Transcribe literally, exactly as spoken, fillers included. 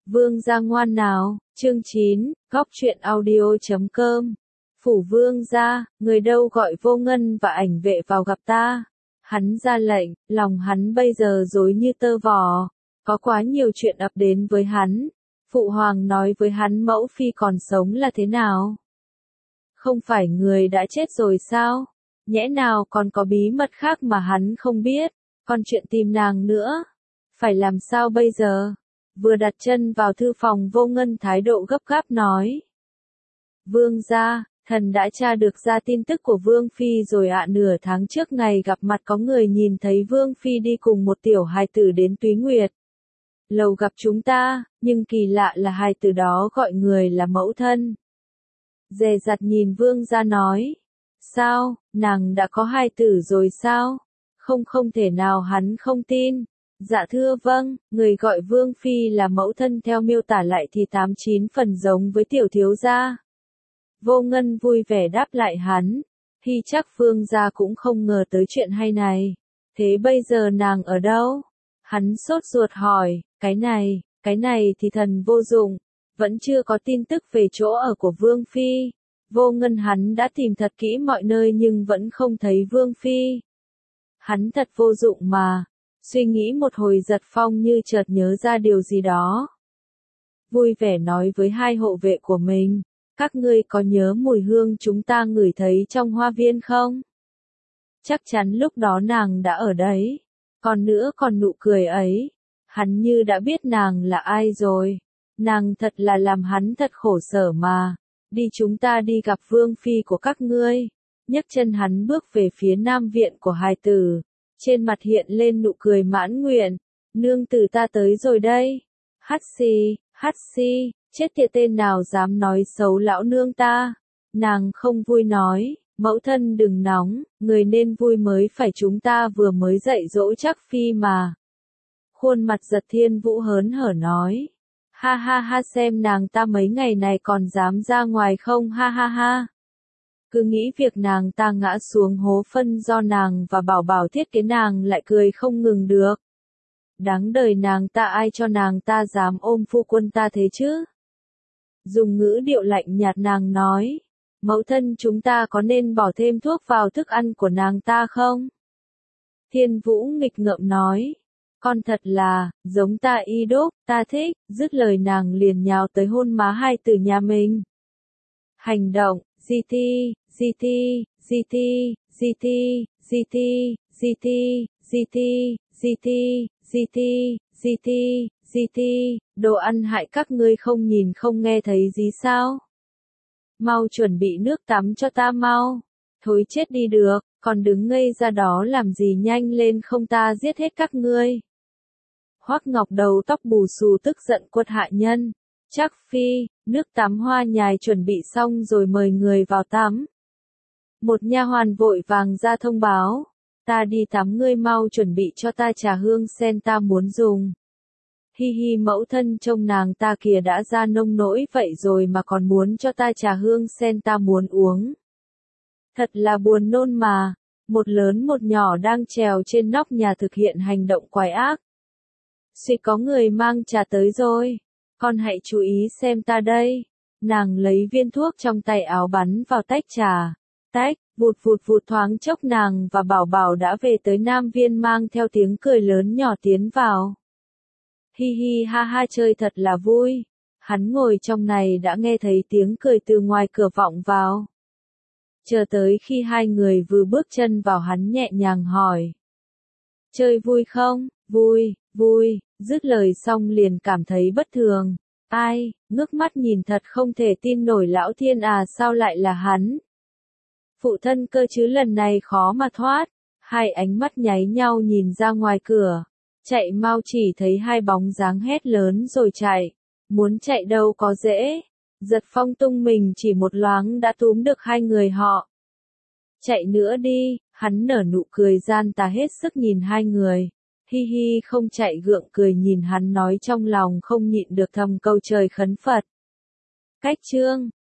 Vương gia ngoan nào, chương chín, góc truyện audio chấm com. Phủ vương gia, người đâu gọi Vô Ngân và ảnh vệ vào gặp ta. Hắn ra lệnh, lòng hắn bây giờ rối như tơ vò. Có quá nhiều chuyện ập đến với hắn. Phụ hoàng nói với hắn mẫu phi còn sống là thế nào? Không phải người đã chết rồi sao? Nhẽ nào còn có bí mật khác mà hắn không biết? Còn chuyện tìm nàng nữa? Phải làm sao bây giờ? Vừa đặt chân vào thư phòng Vô Ngân thái độ gấp gáp nói. Vương gia, thần đã tra được ra tin tức của Vương Phi rồi ạ. Nửa tháng trước ngày gặp mặt có người nhìn thấy Vương Phi đi cùng một tiểu hài tử đến Túy Nguyệt lầu gặp chúng ta, nhưng kỳ lạ là hài tử đó gọi người là mẫu thân. Dè dặt nhìn Vương gia nói. Sao, nàng đã có hài tử rồi sao? Không không thể nào, hắn không tin. Dạ thưa vâng, người gọi Vương Phi là mẫu thân theo miêu tả lại thì tám chín phần giống với tiểu thiếu gia. Vô Ngân vui vẻ đáp lại hắn. Thì chắc Vương gia cũng không ngờ tới chuyện hay này. Thế bây giờ nàng ở đâu? Hắn sốt ruột hỏi, cái này, cái này thì thần vô dụng. Vẫn chưa có tin tức về chỗ ở của Vương Phi. Vô Ngân hắn đã tìm thật kỹ mọi nơi nhưng vẫn không thấy Vương Phi. Hắn thật vô dụng mà. Suy nghĩ một hồi Giật Phong như chợt nhớ ra điều gì đó. Vui vẻ nói với hai hộ vệ của mình, các ngươi có nhớ mùi hương chúng ta ngửi thấy trong hoa viên không? Chắc chắn lúc đó nàng đã ở đấy. Còn nữa còn nụ cười ấy, hắn như đã biết nàng là ai rồi. Nàng thật là làm hắn thật khổ sở mà. Đi chúng ta đi gặp Vương Phi của các ngươi. Nhấc chân hắn bước về phía nam viện của hài tử. Trên mặt hiện lên nụ cười mãn nguyện. Nương tử ta tới rồi đây. Hắt xì, hắt xì, chết tiệt tên nào dám nói xấu lão nương ta. Nàng không vui nói, mẫu thân đừng nóng, người nên vui mới phải, chúng ta vừa mới dạy dỗ chắc Phi mà. Khuôn mặt Giật Thiên Vũ hớn hở nói. Ha ha ha, xem nàng ta mấy ngày này còn dám ra ngoài không, ha ha ha. Cứ nghĩ việc nàng ta ngã xuống hố phân do nàng và Bảo Bảo thiết kế, nàng lại cười không ngừng được. Đáng đời nàng ta, ai cho nàng ta dám ôm phu quân ta thế chứ? Dùng ngữ điệu lạnh nhạt nàng nói. Mẫu thân, chúng ta có nên bỏ thêm thuốc vào thức ăn của nàng ta không? Thiên Vũ nghịch ngợm nói. Con thật là, giống ta y đúc, ta thích. Dứt lời nàng liền nhào tới hôn má hai từ nhà mình. Hành động, giê tê, giê tê, giê tê, giê tê, giê tê, giê tê, giê tê, giê tê, giê tê, giê tê, giê tê, đồ ăn hại các ngươi không nhìn không nghe thấy gì sao? Mau chuẩn bị nước tắm cho ta mau. Thối chết đi được, còn đứng ngây ra đó làm gì, nhanh lên không ta giết hết các ngươi. Hoắc Ngọc đầu tóc bù xù tức giận quật hạ nhân. Chắc Phi, nước tắm hoa nhài chuẩn bị xong rồi, mời người vào tắm. Một nha hoàn vội vàng ra thông báo. Ta đi tắm, ngươi mau chuẩn bị cho ta trà hương sen ta muốn dùng. Hi hi, mẫu thân trông nàng ta kìa, đã ra nông nỗi vậy rồi mà còn muốn cho ta trà hương sen ta muốn uống. Thật là buồn nôn mà. Một lớn một nhỏ đang trèo trên nóc nhà thực hiện hành động quái ác. Suýt có người mang trà tới rồi. Con hãy chú ý xem ta đây. Nàng lấy viên thuốc trong tay áo bắn vào tách trà. Tách, vụt vụt vụt, thoáng chốc nàng và Bảo Bảo đã về tới Nam Viên, mang theo tiếng cười lớn nhỏ tiến vào. Hi hi ha ha, chơi thật là vui. Hắn ngồi trong này đã nghe thấy tiếng cười từ ngoài cửa vọng vào. Chờ tới khi hai người vừa bước chân vào, hắn nhẹ nhàng hỏi. Chơi vui không? Vui, vui. Dứt lời xong liền cảm thấy bất thường. Ai, ngước mắt nhìn thật không thể tin nổi, lão thiên à, sao lại là hắn? Phụ thân cơ chứ, lần này khó mà thoát. Hai ánh mắt nháy nhau nhìn ra ngoài cửa. Chạy mau, chỉ thấy hai bóng dáng hét lớn rồi chạy. Muốn chạy đâu có dễ. Giật Phong tung mình chỉ một loáng đã túm được hai người họ. Chạy nữa đi, hắn nở nụ cười gian tà hết sức nhìn hai người. Hi hi, không chạy, gượng cười nhìn hắn nói, trong lòng không nhịn được thầm câu trời khấn Phật. Cách chương